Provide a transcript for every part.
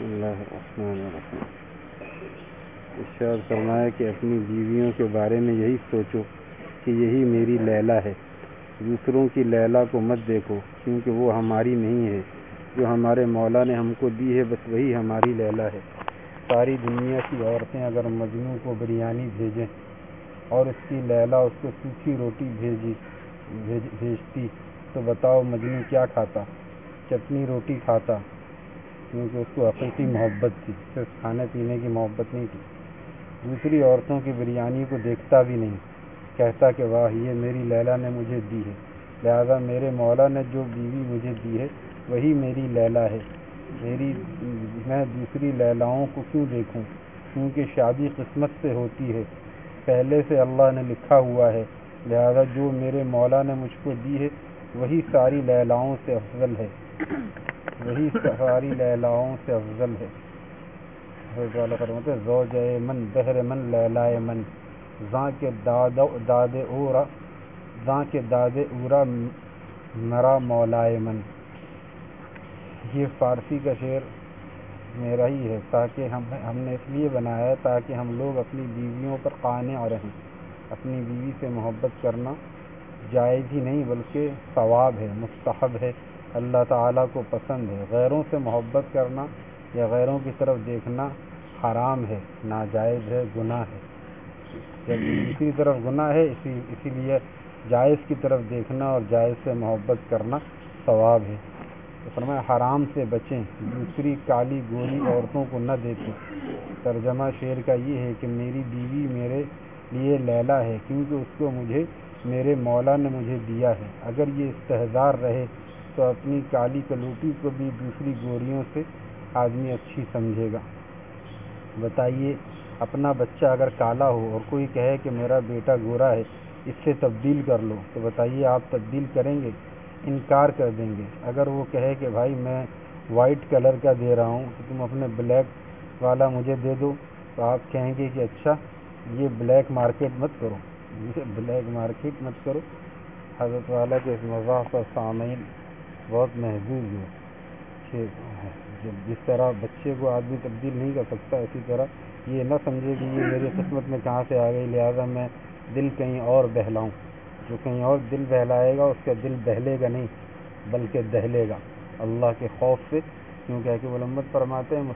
اللہ الرحمن الرحیم۔ ارشاد فرمایا کہ اپنی بیویوں کے بارے میں یہی سوچو کہ یہی میری لیلا ہے، دوسروں کی لیلا کو مت دیکھو کیونکہ وہ ہماری نہیں ہے، جو ہمارے مولا نے ہم کو دی ہے بس وہی ہماری لیلا ہے۔ ساری دنیا کی عورتیں اگر مجنوں کو بریانی بھیجیں اور اس کی لیلا اس کو سوکھی روٹی بھیجتی تو بتاؤ مجنوں کیا کھاتا؟ چٹنی روٹی کھاتا، کیونکہ اس کو حقیقی محبت تھی، صرف کھانے پینے کی محبت نہیں تھی۔ دوسری عورتوں کی بریانی کو دیکھتا بھی نہیں، کہتا کہ واہ یہ میری لیلا نے مجھے دی ہے، لہذا میرے مولا نے جو بیوی مجھے دی ہے وہی میری لیلا ہے، میں دوسری لیلاؤں کو کیوں دیکھوں؟ کیونکہ شادی قسمت سے ہوتی ہے، پہلے سے اللہ نے لکھا ہوا ہے، لہذا جو میرے مولا نے مجھ کو دی ہے وہی ساری لیلاؤں سے افضل ہے، وہی ساری لیلاؤں سے افضل ہے۔ حضرت والا فرماتے ہیں زوجہ من بہر من لیلائے من، زاں کے داد اورا مرا مولائے من۔ یہ فارسی کا شعر میرا ہی ہے، تاکہ ہم نے اس لیے بنایا ہے تاکہ ہم لوگ اپنی بیویوں پر قانع رہیں۔ اپنی بیوی سے محبت کرنا جائز ہی نہیں بلکہ ثواب ہے، مستحب ہے، اللہ تعالیٰ کو پسند ہے۔ غیروں سے محبت کرنا یا غیروں کی طرف دیکھنا حرام ہے، ناجائز ہے، گناہ ہے۔ جب دوسری طرف گناہ ہے اسی لیے جائز کی طرف دیکھنا اور جائز سے محبت کرنا ثواب ہے۔ تو فرمایا حرام سے بچیں، دوسری کالی گوری عورتوں کو نہ دیکھیں۔ ترجمہ شعر کا یہ ہے کہ میری بیوی میرے لیے لیلا ہے کیونکہ اس کو میرے مولا نے مجھے دیا ہے۔ اگر یہ استحضار رہے تو اپنی کالی کلوٹی کو بھی دوسری گوریوں سے آدمی اچھی سمجھے گا۔ بتائیے اپنا بچہ اگر کالا ہو اور کوئی کہے کہ میرا بیٹا گورا ہے اس سے تبدیل کر لو، تو بتائیے آپ تبدیل کریں گے؟ انکار کر دیں گے۔ اگر وہ کہے کہ بھائی میں وائٹ کلر کا دے رہا ہوں تو تم اپنے بلیک والا مجھے دے دو، تو آپ کہیں گے کہ اچھا یہ بلیک مارکیٹ مت کرو، یہ بلیک مارکیٹ مت کرو۔ حضرت والا کے اس مزاح پر سامعین بہت محظوظ ہوئے کہ جس طرح بچے کو آدمی تبدیل نہیں کر سکتا، اسی طرح یہ نہ سمجھے کہ یہ میری قسمت میں کہاں سے آ گئی، لہذا میں دل کہیں اور بہلاؤں۔ جو کہیں اور دل بہلائے گا اس کا دل بہلے گا نہیں بلکہ دہلے گا اللہ کے خوف سے، کیونکہ حکیم الامت فرماتے ہیں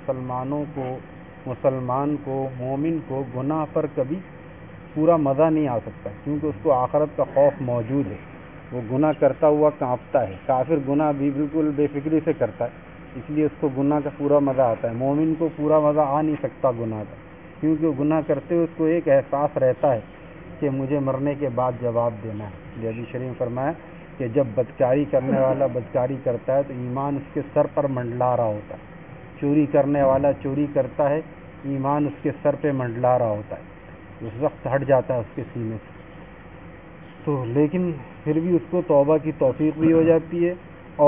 مسلمان کو مومن کو گناہ پر کبھی پورا مزہ نہیں آ سکتا، کیونکہ اس کو آخرت کا خوف موجود ہے، وہ گناہ کرتا ہوا کانپتا ہے۔ کافر گناہ بھی بالکل بے فکری سے کرتا ہے، اس لیے اس کو گناہ کا پورا مزہ آتا ہے۔ مومن کو پورا مزہ آ نہیں سکتا گناہ کا، کیونکہ وہ گناہ کرتے ہوئے اس کو ایک احساس رہتا ہے کہ مجھے مرنے کے بعد جواب دینا ہے۔ حدیث شریف فرمایا کہ جب بدکاری کرنے والا بدکاری کرتا ہے تو ایمان اس کے سر پر منڈلا رہا ہوتا ہے، چوری کرنے والا چوری کرتا ہے، ایمان اس کے سر پہ منڈلا رہا ہوتا ہے، اس وقت ہٹ جاتا ہے اس کے سینے سے، تو لیکن پھر بھی اس کو توبہ کی توفیق بھی ہو جاتی ہے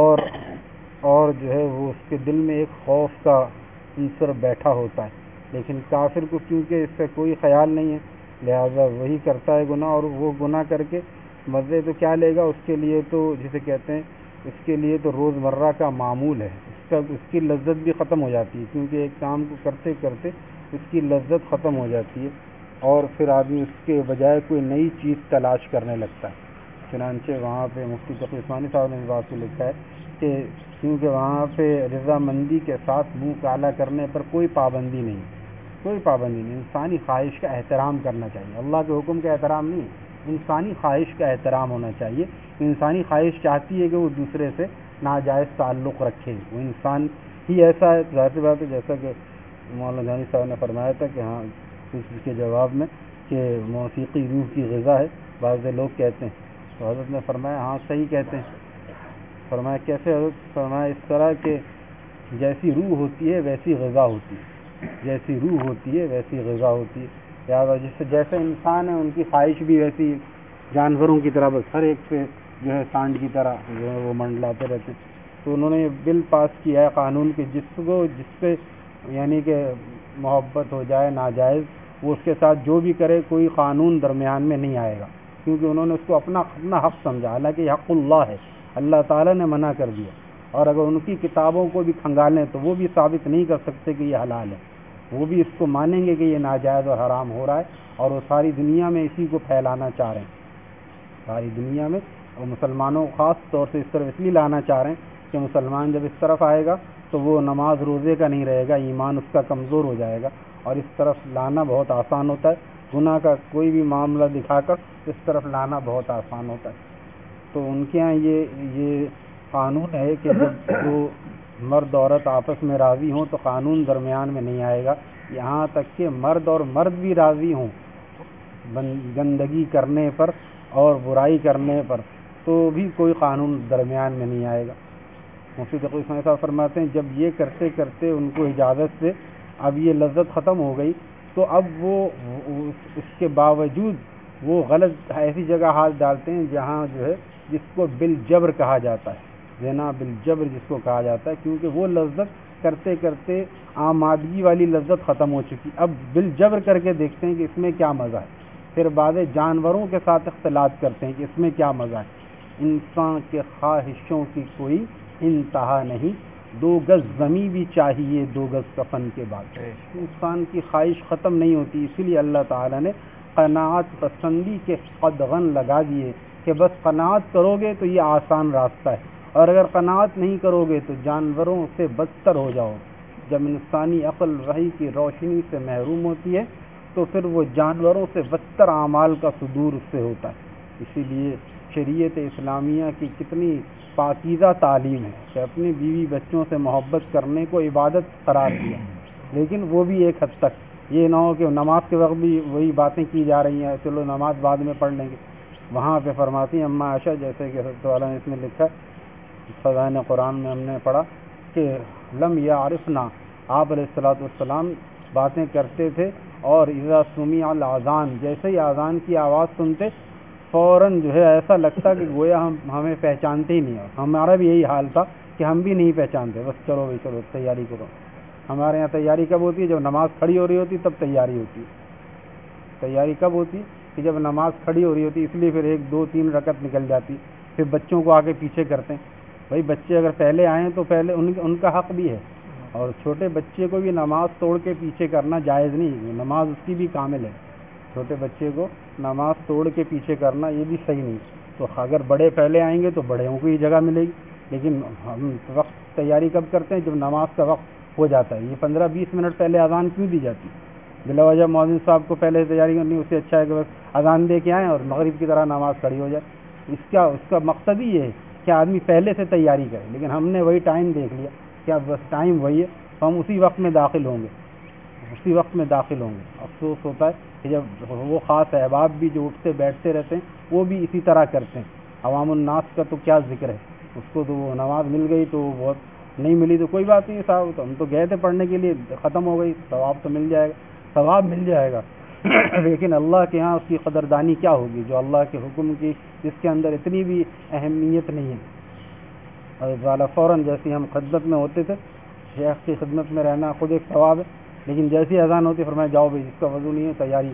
اور جو ہے وہ اس کے دل میں ایک خوف کا عنصر بیٹھا ہوتا ہے۔ لیکن کافر کو کیونکہ اس کا کوئی خیال نہیں ہے، لہذا وہی کرتا ہے گناہ، اور وہ گناہ کر کے مزے تو کیا لے گا؟ اس کے لیے تو جسے کہتے ہیں اس کے لیے تو روزمرہ کا معمول ہے، اس کی لذت بھی ختم ہو جاتی ہے، کیونکہ ایک کام کو کرتے کرتے اس کی لذت ختم ہو جاتی ہے اور پھر آدمی اس کے بجائے کوئی نئی چیز تلاش کرنے لگتا ہے۔ چنانچہ وہاں پہ مفتی تقی عثمانی صاحب نے اس بات کو لکھا ہے کہ کیونکہ وہاں پہ رضامندی کے ساتھ منہ کالا کرنے پر کوئی پابندی نہیں، کوئی پابندی نہیں، انسانی خواہش کا احترام کرنا چاہیے، اللہ کے حکم کا احترام نہیں، انسانی خواہش کا احترام ہونا چاہیے۔ انسانی خواہش چاہتی ہے کہ وہ دوسرے سے ناجائز تعلق رکھے، وہ انسان ہی ایسا ہے، ظاہر بات ہے، جیسا کہ مولانا جانی صاحب نے فرمایا تھا کہ ہاں اس کے جواب میں کہ موسیقی روح کی غذا ہے، بعض لوگ کہتے ہیں، تو حضرت نے فرمایا ہاں صحیح کہتے ہیں۔ فرمایا کیسے حضرت؟ فرمایا اس طرح کہ جیسی روح ہوتی ہے ویسی غذا ہوتی ہے، جیسی روح ہوتی ہے ویسی غذا ہوتی ہے، لہٰذا جیسے انسان ہیں ان کی خواہش بھی ویسی جانوروں کی طرح، بس ہر ایک پہ جو ہے سانڈ کی طرح جو ہے وہ منڈلاتے رہتے ہیں۔ تو انہوں نے یہ بل پاس کیا ہے قانون کہ جس سے یعنی کہ محبت ہو جائے ناجائز، وہ اس کے ساتھ جو بھی کرے کوئی قانون درمیان میں نہیں آئے گا، کیونکہ انہوں نے اس کو اپنا حق سمجھا، حالانکہ یہ حق اللہ ہے، اللہ تعالیٰ نے منع کر دیا، اور اگر ان کی کتابوں کو بھی کھنگالیں تو وہ بھی ثابت نہیں کر سکتے کہ یہ حلال ہے، وہ بھی اس کو مانیں گے کہ یہ ناجائز اور حرام ہو رہا ہے، اور وہ ساری دنیا میں اسی کو پھیلانا چاہ رہے ہیں، ساری دنیا میں، اور مسلمانوں کو خاص طور سے اس طرف اس لیے لانا چاہ رہے ہیں کہ مسلمان جب اس طرف آئے گا تو وہ نماز روزے کا نہیں رہے گا، ایمان اس کا کمزور ہو جائے گا، اور اس طرف لانا بہت آسان ہوتا ہے، گناہ کا کوئی بھی معاملہ دکھا کر اس طرف لانا بہت آسان ہوتا ہے۔ تو ان کے ہاں یہ قانون ہے کہ جب دو مرد عورت آپس میں راضی ہوں تو قانون درمیان میں نہیں آئے گا، یہاں تک کہ مرد اور مرد بھی راضی ہوں گندگی کرنے پر اور برائی کرنے پر تو بھی کوئی قانون درمیان میں نہیں آئے گا۔ مفتی تقی اسماعیل صاحب فرماتے ہیں جب یہ کرتے کرتے ان کو اجازت سے اب یہ لذت ختم ہو گئی تو اب وہ اس کے باوجود وہ غلط ایسی جگہ ہاتھ ڈالتے ہیں جہاں جو ہے جس کو بالجبر کہا جاتا ہے، زنا بالجبر جس کو کہا جاتا ہے، کیونکہ وہ لذت کرتے کرتے آمادگی والی لذت ختم ہو چکی، اب بالجبر کر کے دیکھتے ہیں کہ اس میں کیا مزہ ہے، پھر بعض جانوروں کے ساتھ اختلاط کرتے ہیں کہ اس میں کیا مزہ ہے۔ انسان کے خواہشوں کی کوئی انتہا نہیں، 2 گز زمیں بھی چاہیے 2 گز کفن کے بعد، انسان کی خواہش ختم نہیں ہوتی، اسی لیے اللہ تعالیٰ نے قناعت پسندی کے قدغن لگا دیے کہ بس قناعت کرو گے تو یہ آسان راستہ ہے، اور اگر قناعت نہیں کرو گے تو جانوروں سے بدتر ہو جاؤ۔ جب انسانی عقل وحی کی روشنی سے محروم ہوتی ہے تو پھر وہ جانوروں سے بدتر اعمال کا صدور اس سے ہوتا ہے۔ اسی لیے شریعت اسلامیہ کی کتنی پاکیزہ تعلیم ہے کہ اپنی بیوی بچوں سے محبت کرنے کو عبادت قرار دیا، لیکن وہ بھی ایک حد تک، یہ نہ ہو کہ نماز کے وقت بھی وہی باتیں کی جا رہی ہیں، چلو نماز بعد میں پڑھ لیں گے۔ وہاں پہ فرماتی ہیں اماں عائشہ، جیسے کہ حضرت والا نے اس میں لکھا خزائن قرآن میں ہم نے پڑھا کہ لم یعرفنا، آپ علیہ الصلوۃ والسلام باتیں کرتے تھے اور اذا سمع الاذان، جیسے ہی اذان کی آواز سنتے فوراً جو ہے ایسا لگتا کہ گویا ہمیں پہچانتے ہی نہیں ہو۔ ہمارا بھی یہی حال تھا کہ ہم بھی نہیں پہچانتے، بس چلو بھائی چلو تیاری کرو۔ ہمارے یہاں تیاری کب ہوتی ہے؟ جب نماز کھڑی ہو رہی ہوتی تب تیاری ہوتی ہے۔ تیاری کب ہوتی کہ جب نماز کھڑی ہو رہی ہوتی، اس لیے پھر 1 2 3 رکعت نکل جاتی، پھر بچوں کو آگے پیچھے کرتے ہیں۔ بھائی بچے اگر پہلے آئیں تو پہلے ان کا حق بھی ہے، اور چھوٹے بچے کو بھی نماز توڑ کے پیچھے کرنا جائز نہیں، نماز اس کی بھی کامل ہے، چھوٹے بچے کو نماز توڑ کے پیچھے کرنا یہ بھی صحیح نہیں۔ تو اگر بڑے پہلے آئیں گے تو بڑوں کو ہی جگہ ملے گی، لیکن ہم وقت تیاری کب کرتے ہیں؟ جب نماز کا وقت ہو جاتا ہے۔ یہ 15 20 منٹ پہلے اذان کیوں دی جاتی؟ بلا وجہ مؤذن صاحب کو پہلے تیاری کرنی، اس سے اچھا ہے کہ بس اذان دے کے آئیں اور مغرب کی طرح نماز کھڑی ہو جائے۔ اس کا مقصد ہی یہ ہے کہ آدمی پہلے سے تیاری کرے، لیکن ہم نے وہی ٹائم دیکھ لیا کہ اب بس ٹائم وہی ہے، تو ہم اسی وقت میں داخل ہوں گے۔ افسوس ہوتا ہے کہ جب وہ خاص احباب بھی جو اٹھتے بیٹھتے رہتے ہیں وہ بھی اسی طرح کرتے ہیں۔ عوام الناس کا تو کیا ذکر ہے، اس کو تو وہ نماز مل گئی تو بہت، نہیں ملی تو کوئی بات نہیں صاحب، تو ہم تو گئے تھے پڑھنے کے لیے، ختم ہو گئی، ثواب تو مل جائے گا لیکن اللہ کے ہاں اس کی قدردانی کیا ہوگی جو اللہ کے حکم کی جس کے اندر اتنی بھی اہمیت نہیں ہے۔ حضرت والا فوراً جیسے ہم خدمت میں ہوتے تھے، شیخ کی خدمت میں رہنا خود ایک ثواب ہے، لیکن جیسی اذان ہوتی فرمایا جاؤ بھائی جس کا وضو نہیں ہے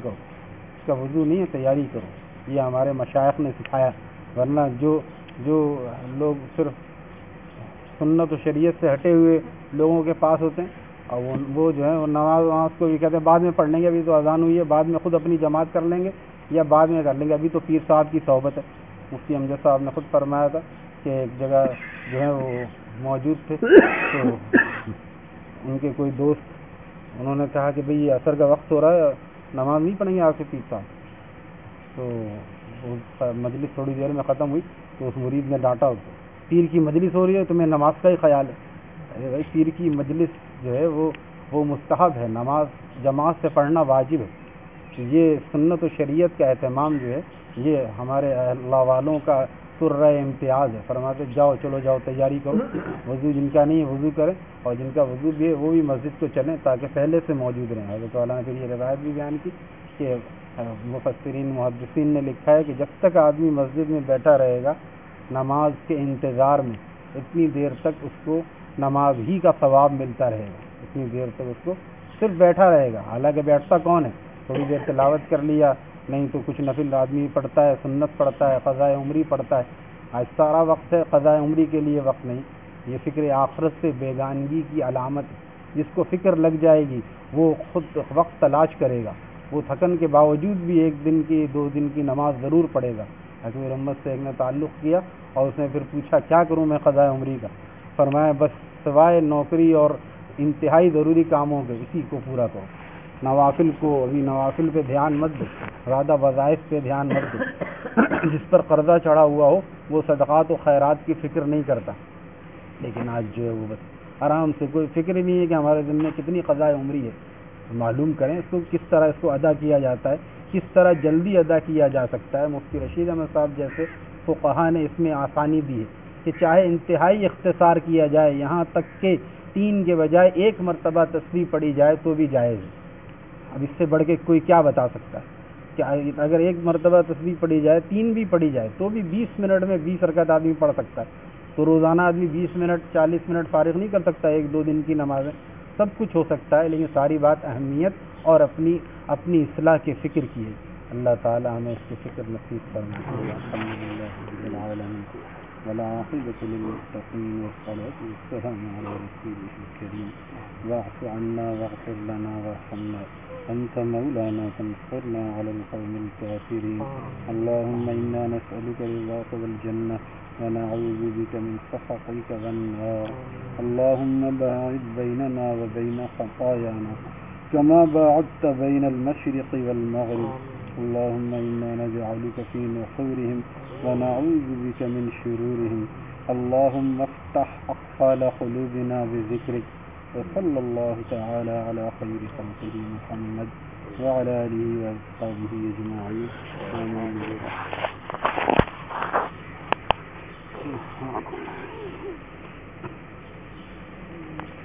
تیاری کرو، یہ ہمارے مشائخ نے سکھایا۔ ورنہ جو لوگ صرف سنت و شریعت سے ہٹے ہوئے لوگوں کے پاس ہوتے ہیں، اور وہ جو ہے وہ نماز کو بھی کہتے ہیں بعد میں پڑھ لیں گے، ابھی تو اذان ہوئی ہے، بعد میں خود اپنی جماعت کر لیں گے یا بعد میں کر لیں گے، ابھی تو پیر صاحب کی صحبت ہے۔ مفتی امجد صاحب نے خود فرمایا تھا کہ ایک جگہ جو ہے وہ موجود تھے تو ان کے کوئی دوست، انہوں نے کہا کہ بھئی عصر کا وقت ہو رہا ہے، نماز نہیں پڑھیں گے آپ کے پیر صاحب؟ تو مجلس تھوڑی دیر میں ختم ہوئی تو اس مرید نے ڈانٹا اس کو، پیر کی مجلس ہو رہی ہے تمہیں نماز کا ہی خیال ہے؟ ارے بھائی پیر کی مجلس جو ہے وہ مستحب ہے، نماز جماعت سے پڑھنا واجب ہے۔ یہ سنت و شریعت کا اہتمام جو ہے یہ ہمارے اللہ والوں کا سرہ امتیاز ہے۔ فرماتے چلو جاؤ تیاری کرو، وضو جن کا نہیں ہے وضو کریں، اور جن کا وضو بھی ہے وہ بھی مسجد کو چلیں تاکہ پہلے سے موجود رہیں۔ حضرت والا نے پھر یہ روایت بھی بیان کی کہ مفسرین محدثین نے لکھا ہے کہ جب تک آدمی مسجد میں بیٹھا رہے گا نماز کے انتظار میں، اتنی دیر تک اس کو نماز ہی کا ثواب ملتا رہے گا، اتنی دیر تک اس کو صرف بیٹھا رہے گا۔ حالانکہ بیٹھتا کون ہے؟ تھوڑی دیر تلاوت کر لیا، نہیں تو کچھ نفل آدمی پڑھتا ہے، سنت پڑھتا ہے، قضاء عمری پڑھتا ہے۔ آج سارا وقت ہے، قضاء عمری کے لیے وقت نہیں۔ یہ فکر آخرت سے بیگانگی کی علامت ہے. جس کو فکر لگ جائے گی وہ خود وقت تلاش کرے گا، وہ تھکن کے باوجود بھی 1 دن کی 2 دن کی نماز ضرور پڑھے گا. حضور محمد سے ایک نے تعلق کیا اور اس نے پھر پوچھا کیا کروں میں قضاء عمری کا؟ فرمایا بس سوائے نوکری اور انتہائی ضروری کاموں کے اسی کو پورا کرو. نوافل کو ابھی نوافل پہ دھیان مت دو، زیادہ وظائف پہ دھیان مت دو. جس پر قرضہ چڑھا ہوا ہو وہ صدقات و خیرات کی فکر نہیں کرتا، لیکن آج جو ہے وہ بس آرام سے کوئی فکر ہی نہیں ہے کہ ہمارے ذمہ میں کتنی قضاء عمری ہے. معلوم کریں اس کو کس طرح اس کو ادا کیا جاتا ہے، کس طرح جلدی ادا کیا جا سکتا ہے. مفتی رشید احمد صاحب جیسے فقہا نے اس میں آسانی دی ہے کہ چاہے انتہائی اختصار کیا جائے، یہاں تک کہ 3 کے بجائے 1 مرتبہ تسبیح پڑھی جائے تو بھی جائز ہے. اب اس سے بڑھ کے کوئی کیا بتا سکتا ہے کہ اگر 1 مرتبہ تسبیح پڑھی جائے 3 بھی پڑھی جائے تو بھی 20 منٹ میں 20 رکعت آدمی پڑھ سکتا ہے. تو روزانہ آدمی 20 منٹ 40 منٹ فارغ نہیں کر سکتا 1-2 دن کی نمازیں. سب کچھ ہو سکتا ہے، لیکن ساری بات اہمیت اور اپنی اصلاح کے فکر کی ہے. اللہ تعالی ہمیں اس کی فکر نصیب فرمائے. الحمدللہ رب العالمین والعاقبۃ للمتقین والصلاة والسلام علی رسولہ الکریم. واعف عنا واغفر لنا وارحمنا انت مولانا فانصرنا على القوم الكافرین. اللهم انا نسألك رضاك والجنة ونعوذ بك من سخطك والنار. اللهم باعد بيننا وبين خطايانا كما باعدت بين المشرق والمغرب. اللهم إنا نجعلك في نحورهم ونعوذ بك من شرورهم. اللهم افتح أقفال قلوبنا بذكرك. وصلى الله تعالى على خير خلقه محمد وعلى آله وأصحابه أجمعين. آمين.